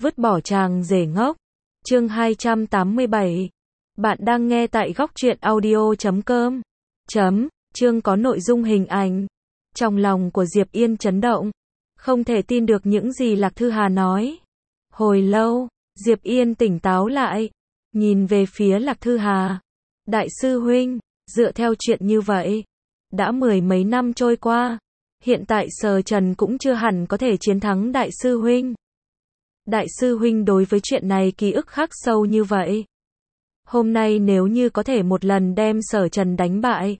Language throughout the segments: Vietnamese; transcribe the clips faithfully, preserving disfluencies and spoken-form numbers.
Vứt bỏ chàng rể ngốc. Chương hai trăm tám mươi bảy. Bạn đang nghe tại góc truyện audio chấm com. Chấm, chương có nội dung hình ảnh. Trong lòng của Diệp Yên chấn động. Không thể tin được những gì Lạc Thư Hà nói. Hồi lâu, Diệp Yên tỉnh táo lại. Nhìn về phía Lạc Thư Hà. Đại sư huynh, dựa theo chuyện như vậy. Đã mười mấy năm trôi qua. Hiện tại Sở Trần cũng chưa hẳn có thể chiến thắng Đại sư huynh. Đại sư huynh đối với chuyện này ký ức khắc sâu như vậy. Hôm nay nếu như có thể một lần đem Sở Trần đánh bại.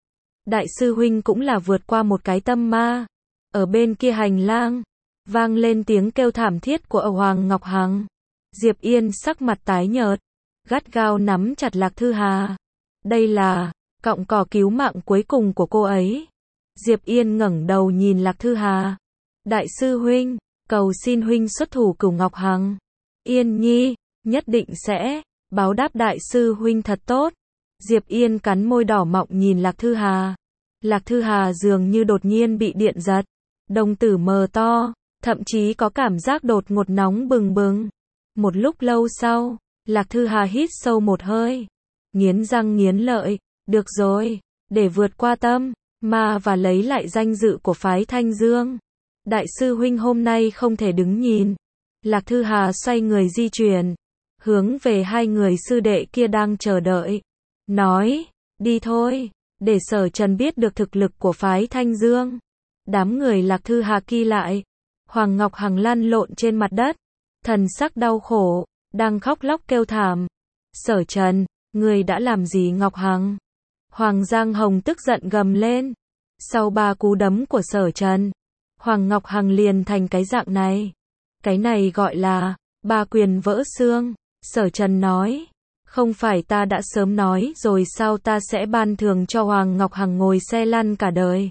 Đại sư huynh cũng là vượt qua một cái tâm ma. Ở bên kia hành lang, vang lên tiếng kêu thảm thiết của Hoàng Ngọc Hằng. Diệp Yên sắc mặt tái nhợt, gắt gao nắm chặt Lạc Thư Hà. Đây là cọng cỏ cứu mạng cuối cùng của cô ấy. Diệp Yên ngẩng đầu nhìn Lạc Thư Hà. Đại sư huynh, cầu xin huynh xuất thủ Cửu Ngọc Hằng. Yên Nhi, nhất định sẽ báo đáp đại sư huynh thật tốt. Diệp Yên cắn môi đỏ mọng nhìn Lạc Thư Hà. Lạc Thư Hà dường như đột nhiên bị điện giật. Đồng tử mờ to, thậm chí có cảm giác đột ngột nóng bừng bừng. Một lúc lâu sau, Lạc Thư Hà hít sâu một hơi. Nghiến răng nghiến lợi, được rồi, để vượt qua tâm ma và lấy lại danh dự của phái Thanh Dương. Đại sư huynh hôm nay không thể đứng nhìn. Lạc Thư Hà xoay người di chuyển, hướng về hai người sư đệ kia đang chờ đợi. Nói, đi thôi, để Sở Trần biết được thực lực của phái Thanh Dương. Đám người Lạc Thư Hà kia lại. Hoàng Ngọc Hằng lăn lộn trên mặt đất. Thần sắc đau khổ, đang khóc lóc kêu thảm. Sở Trần, người đã làm gì Ngọc Hằng? Hoàng Giang Hồng tức giận gầm lên. Sau ba cú đấm của Sở Trần, Hoàng Ngọc Hằng liền thành cái dạng này. Cái này gọi là ba quyền vỡ xương. Sở Trần nói, không phải ta đã sớm nói rồi sao ta sẽ ban thưởng cho Hoàng Ngọc Hằng ngồi xe lăn cả đời.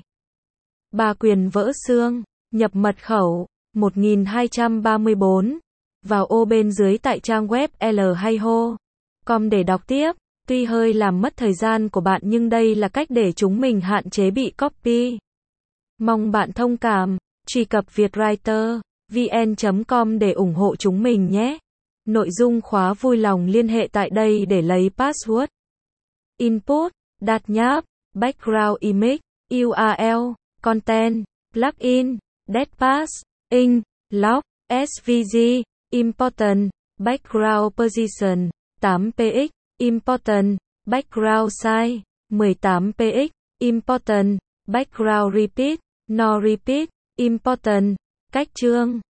Ba quyền vỡ xương, nhập mật khẩu, một nghìn hai trăm ba mươi bốn. Vào ô bên dưới tại trang web l hay ho chấm com để đọc tiếp. Tuy hơi làm mất thời gian của bạn nhưng đây là cách để chúng mình hạn chế bị copy. Mong bạn thông cảm, truy cập vietwriter vn chấm com để ủng hộ chúng mình nhé. Nội dung khóa vui lòng liên hệ tại đây để lấy password. Input, đặt nháp, background image, u rờ lờ, content, plugin, deadpass, ink, log, ét vê giê, important, background position, tám px, important, background size, mười tám px, important, background repeat, no repeat, important, cách chương.